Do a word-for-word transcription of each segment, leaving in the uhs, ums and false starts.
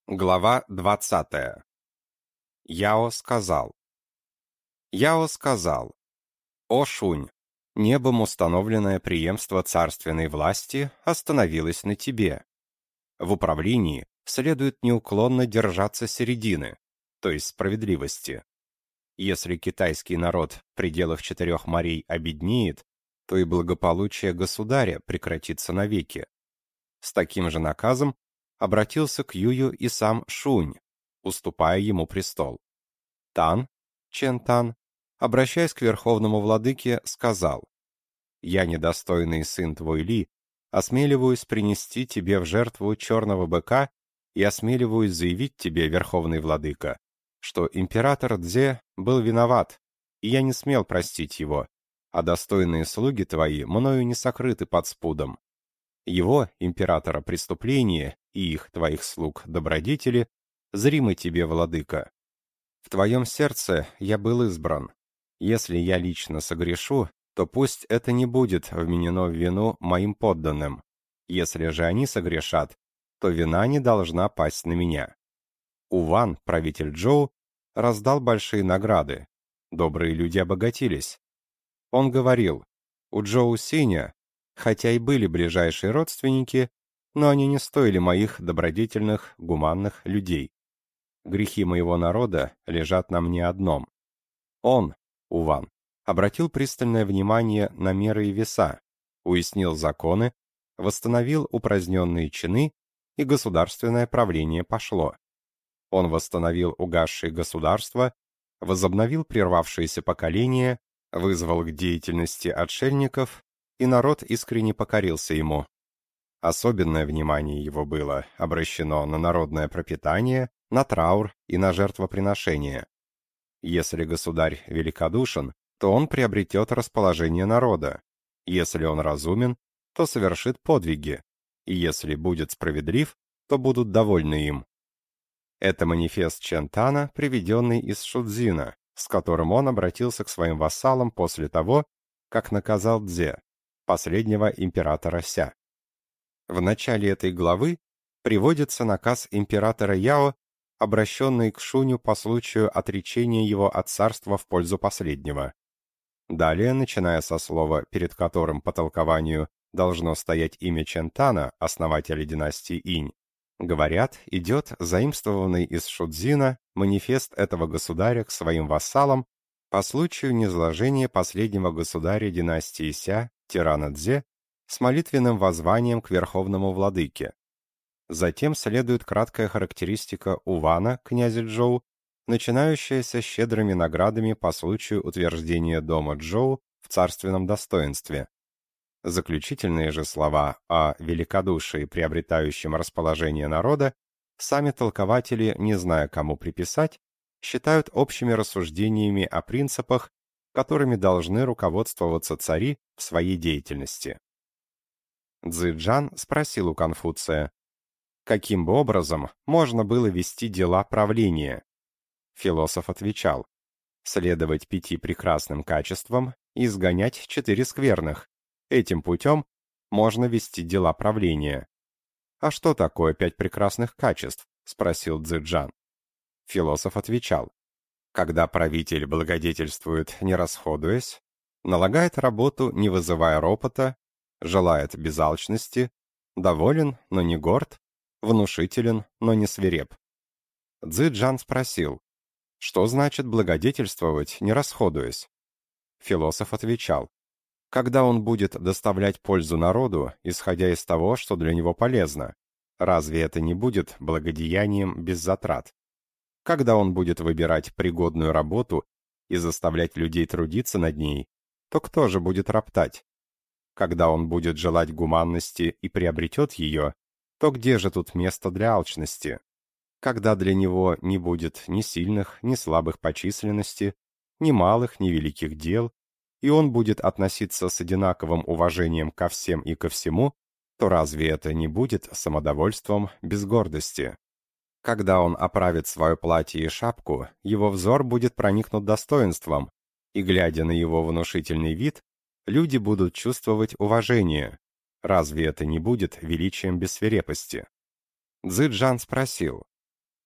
Глава двадцатая. Яо сказал. Яо сказал: «О Шунь, небом установленное преемство царственной власти остановилось на тебе. В управлении следует неуклонно держаться середины, то есть справедливости. Если китайский народ в пределах четырех морей обеднеет, то и благополучие государя прекратится навеки». С таким же наказом обратился к Юю и сам Шунь, уступая ему престол. Тан, Чен Тан, обращаясь к верховному владыке, сказал: «Я, недостойный сын твой Ли, осмеливаюсь принести тебе в жертву черного быка и осмеливаюсь заявить тебе, верховный владыка, что император Цзэ был виноват, и я не смел простить его, а достойные слуги твои мною не сокрыты под спудом. Его, императора, преступления и их, твоих слуг, добродетели, зримы тебе, владыка. В твоем сердце я был избран. Если я лично согрешу, то пусть это не будет вменено в вину моим подданным. Если же они согрешат, то вина не должна пасть на меня». Уван, правитель Чжоу, раздал большие награды. Добрые люди обогатились. Он говорил: «У Чжоу Синя, хотя и были ближайшие родственники, но они не стоили моих добродетельных, гуманных людей. Грехи моего народа лежат на мне одном». Он, Уван, обратил пристальное внимание на меры и веса, уяснил законы, восстановил упраздненные чины, и государственное правление пошло. Он восстановил угасшие государства, возобновил прервавшиеся поколения, вызвал к деятельности отшельников, и народ искренне покорился ему. Особенное внимание его было обращено на народное пропитание, на траур и на жертвоприношение. Если государь великодушен, то он приобретет расположение народа. Если он разумен, то совершит подвиги. И если будет справедлив, то будут довольны им. Это манифест Чен Тана, приведенный из Шудзина, с которым он обратился к своим вассалам после того, как наказал Цзэ, последнего императора Ся. В начале этой главы приводится наказ императора Яо, обращенный к Шуню по случаю отречения его от царства в пользу последнего. Далее, начиная со слова, перед которым по толкованию должно стоять имя Чен Тана, основателя династии Инь, говорят, идет заимствованный из Шудзина манифест этого государя к своим вассалам по случаю низложения последнего государя династии Ся, тирана Цзэ, с молитвенным воззванием к верховному владыке. Затем следует краткая характеристика Увана, князя Чжоу, начинающаяся щедрыми наградами по случаю утверждения дома Чжоу в царственном достоинстве. Заключительные же слова о великодушии, приобретающем расположение народа, сами толкователи, не зная кому приписать, считают общими рассуждениями о принципах, которыми должны руководствоваться цари в своей деятельности. Цзы-Джан спросил у Конфуция, каким бы образом можно было вести дела правления. Философ отвечал: следовать пяти прекрасным качествам и изгонять четыре скверных. Этим путем можно вести дела правления. «А что такое пять прекрасных качеств?» — спросил Цзы-Джан. Философ отвечал: когда правитель благодетельствует, не расходуясь, налагает работу, не вызывая ропота, желает без алчности, доволен, но не горд, внушителен, но не свиреп. Цзы-Джан спросил: что значит благодетельствовать, не расходуясь? Философ отвечал: когда он будет доставлять пользу народу, исходя из того, что для него полезно, разве это не будет благодеянием без затрат? Когда он будет выбирать пригодную работу и заставлять людей трудиться над ней, то кто же будет роптать? Когда он будет желать гуманности и приобретет ее, то где же тут место для алчности? Когда для него не будет ни сильных, ни слабых по численности, ни малых, ни великих дел, и он будет относиться с одинаковым уважением ко всем и ко всему, то разве это не будет самодовольством без гордости? Когда он оправит свое платье и шапку, его взор будет проникнут достоинством, и, глядя на его внушительный вид, люди будут чувствовать уважение. Разве это не будет величием без свирепости? Цзы-Джан спросил: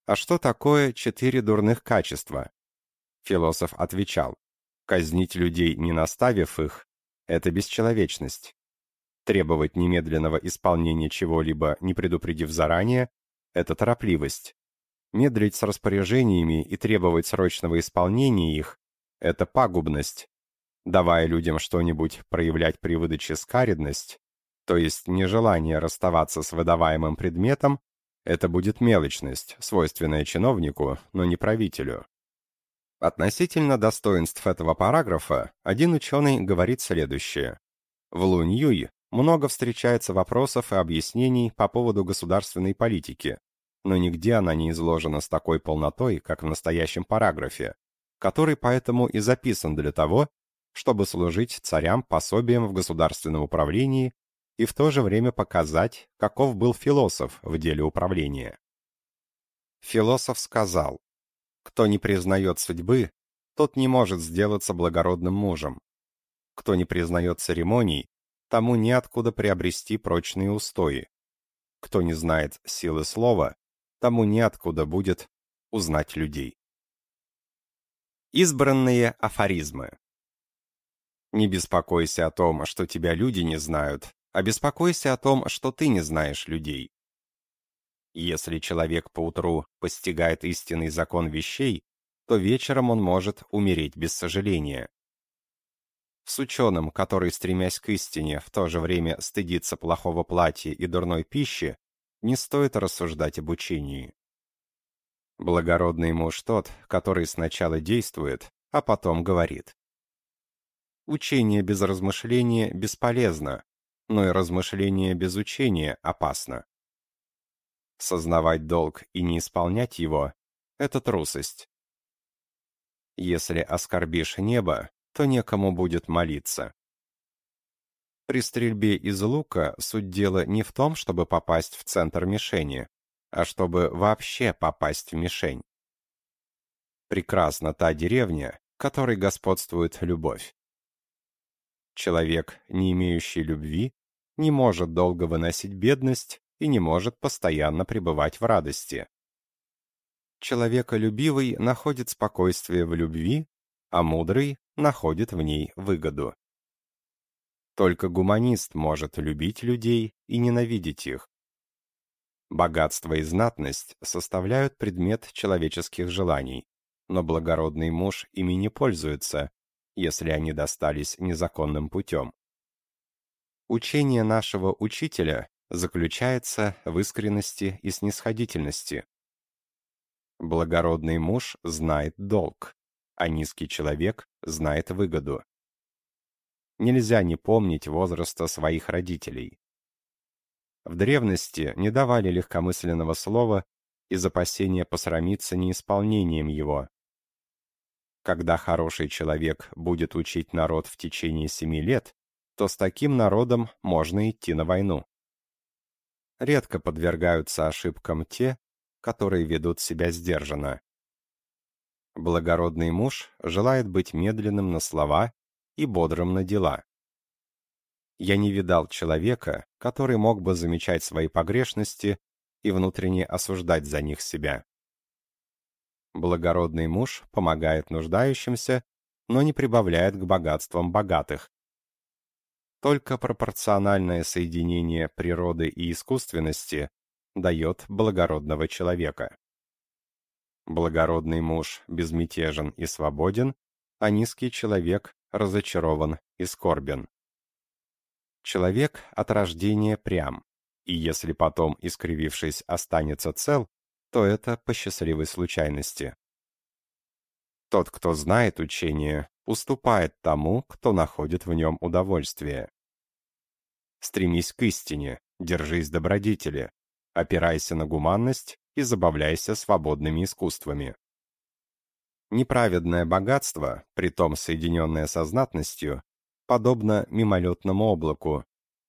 А что такое четыре дурных качества? Философ отвечал: казнить людей, не наставив их, это бесчеловечность. Требовать немедленного исполнения чего-либо, не предупредив заранее, это торопливость. Медлить с распоряжениями и требовать срочного исполнения их – это пагубность. Давая людям что-нибудь проявлять при выдаче скаредность, то есть нежелание расставаться с выдаваемым предметом, это будет мелочность, свойственная чиновнику, но не правителю. Относительно достоинств этого параграфа один ученый говорит следующее. В Лунь-Юй много встречается вопросов и объяснений по поводу государственной политики, но нигде она не изложена с такой полнотой, как в настоящем параграфе, который поэтому и записан для того, чтобы служить царям пособием в государственном управлении и в то же время показать, каков был философ в деле управления. Философ сказал: «Кто не признает судьбы, тот не может сделаться благородным мужем. Кто не признает церемоний, тому неоткуда приобрести прочные устои. Кто не знает силы слова, тому неоткуда будет узнать людей». Избранные афоризмы. Не беспокойся о том, что тебя люди не знают, а беспокойся о том, что ты не знаешь людей. Если человек поутру постигает истинный закон вещей, то вечером он может умереть без сожаления. С ученым, который, стремясь к истине, в то же время стыдится плохого платья и дурной пищи, не стоит рассуждать об учении. Благородный муж тот, который сначала действует, а потом говорит. Учение без размышления бесполезно, но и размышление без учения опасно. Сознавать долг и не исполнять его – это трусость. Если оскорбишь небо, то некому будет молиться. При стрельбе из лука суть дела не в том, чтобы попасть в центр мишени, а чтобы вообще попасть в мишень. Прекрасна та деревня, в которой господствует любовь. Человек, не имеющий любви, не может долго выносить бедность и не может постоянно пребывать в радости. Человеколюбивый находит спокойствие в любви, а мудрый находит в ней выгоду. Только гуманист может любить людей и ненавидеть их. Богатство и знатность составляют предмет человеческих желаний, но благородный муж ими не пользуется, если они достались незаконным путем. Учение нашего учителя заключается в искренности и снисходительности. Благородный муж знает долг, а низкий человек знает выгоду. Нельзя не помнить возраста своих родителей. В древности не давали легкомысленного слова из опасения посрамиться неисполнением его. Когда хороший человек будет учить народ в течение семи лет, то с таким народом можно идти на войну. Редко подвергаются ошибкам те, которые ведут себя сдержанно. Благородный муж желает быть медленным на слова и бодрым на дела. Я не видал человека, который мог бы замечать свои погрешности и внутренне осуждать за них себя. Благородный муж помогает нуждающимся, но не прибавляет к богатствам богатых. Только пропорциональное соединение природы и искусственности дает благородного человека. Благородный муж безмятежен и свободен, а низкий человек разочарован и скорбен. Человек от рождения прям, и если потом, искривившись, останется цел, то это по счастливой случайности. Тот, кто знает учение, уступает тому, кто находит в нем удовольствие. Стремись к истине, держись добродетели, опирайся на гуманность и забавляйся свободными искусствами. Неправедное богатство, притом соединенное со знатностью, подобно мимолетному облаку.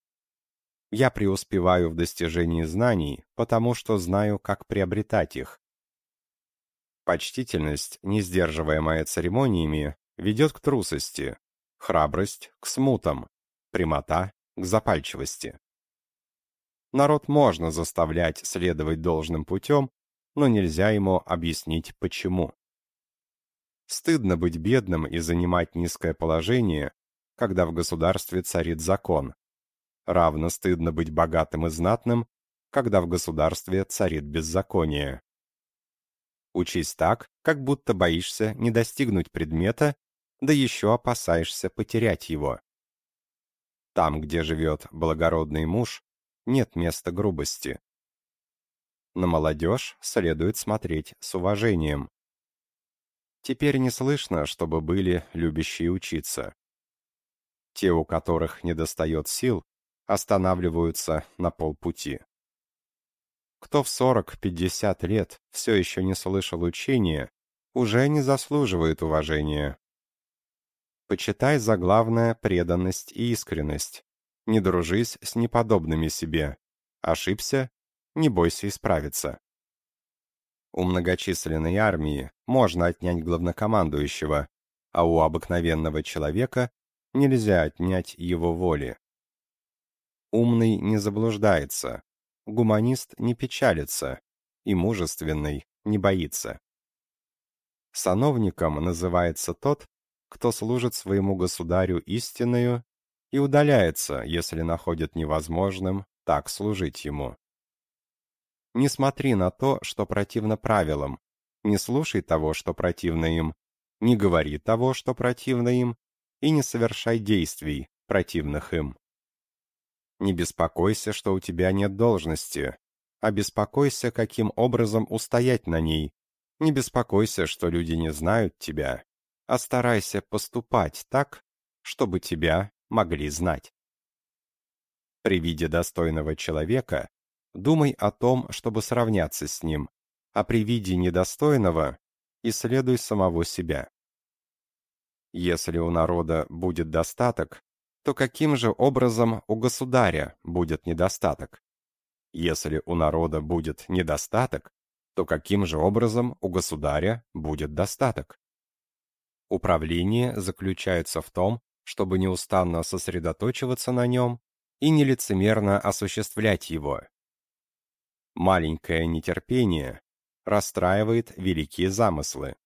Я преуспеваю в достижении знаний, потому что знаю, как приобретать их. Почтительность, не сдерживаемая церемониями, ведет к трусости, храбрость — к смутам, прямота — к запальчивости. Народ можно заставлять следовать должным путем, но нельзя ему объяснить почему. Стыдно быть бедным и занимать низкое положение, когда в государстве царит закон. Равно стыдно быть богатым и знатным, когда в государстве царит беззаконие. Учись так, как будто боишься не достигнуть предмета, да еще опасаешься потерять его. Там, где живет благородный муж, нет места грубости. На молодежь следует смотреть с уважением. Теперь не слышно, чтобы были любящие учиться. Те, у которых недостает сил, останавливаются на полпути. Кто в сорок-пятьдесят лет все еще не слышал учения, уже не заслуживает уважения. Почитай за главное преданность и искренность. Не дружись с неподобными себе. Ошибся, не бойся исправиться. У многочисленной армии можно отнять главнокомандующего, а у обыкновенного человека нельзя отнять его воли. Умный не заблуждается, гуманист не печалится, и мужественный не боится. Сановником называется тот, кто служит своему государю истинною и удаляется, если находит невозможным так служить ему. Не смотри на то, что противно правилам, не слушай того, что противно им, не говори того, что противно им, и не совершай действий, противных им. Не беспокойся, что у тебя нет должности, а беспокойся, каким образом устоять на ней. Не беспокойся, что люди не знают тебя, а старайся поступать так, чтобы тебя могли знать. При виде достойного человека думай о том, чтобы сравняться с ним, а при виде недостойного исследуй самого себя. Если у народа будет достаток, то каким же образом у государя будет недостаток? Если у народа будет недостаток, то каким же образом у государя будет достаток? Управление заключается в том, чтобы неустанно сосредоточиваться на нем и нелицемерно осуществлять его. Маленькое нетерпение расстраивает великие замыслы.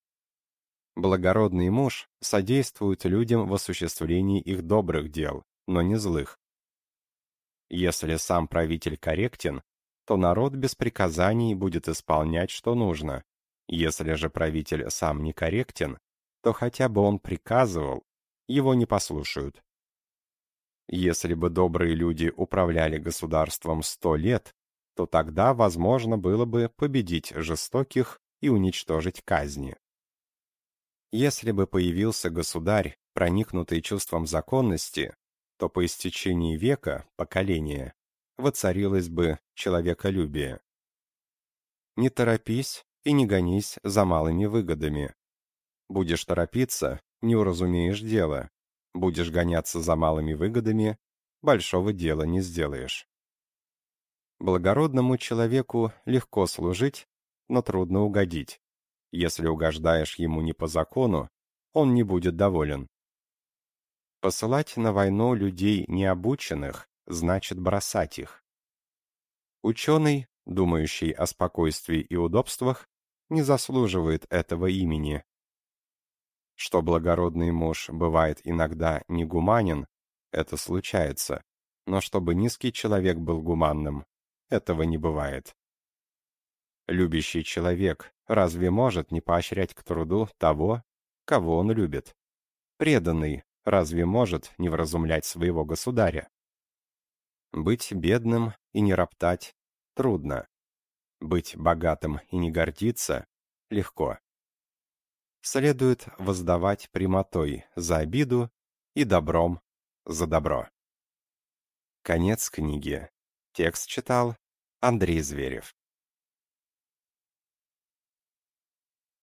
Благородный муж содействует людям в осуществлении их добрых дел, но не злых. Если сам правитель корректен, то народ без приказаний будет исполнять, что нужно. Если же правитель сам не корректен, то хотя бы он приказывал, его не послушают. Если бы добрые люди управляли государством сто лет, то тогда возможно было бы победить жестоких и уничтожить казни. Если бы появился государь, проникнутый чувством законности, то по истечении века, поколения, воцарилось бы человеколюбие. Не торопись и не гонись за малыми выгодами. Будешь торопиться, не уразумеешь дела. Будешь гоняться за малыми выгодами, большого дела не сделаешь. Благородному человеку легко служить, но трудно угодить. Если угождаешь ему не по закону, он не будет доволен. Посылать на войну людей необученных значит бросать их. Ученый, думающий о спокойствии и удобствах, не заслуживает этого имени. Что благородный муж бывает иногда негуманен, это случается, но чтобы низкий человек был гуманным, этого не бывает. Любящий человек разве может не поощрять к труду того, кого он любит? Преданный разве может не вразумлять своего государя? Быть бедным и не роптать трудно. Быть богатым и не гордиться легко. Следует воздавать прямотой за обиду и добром за добро. Конец книги. Текст читал Андрей Зверев.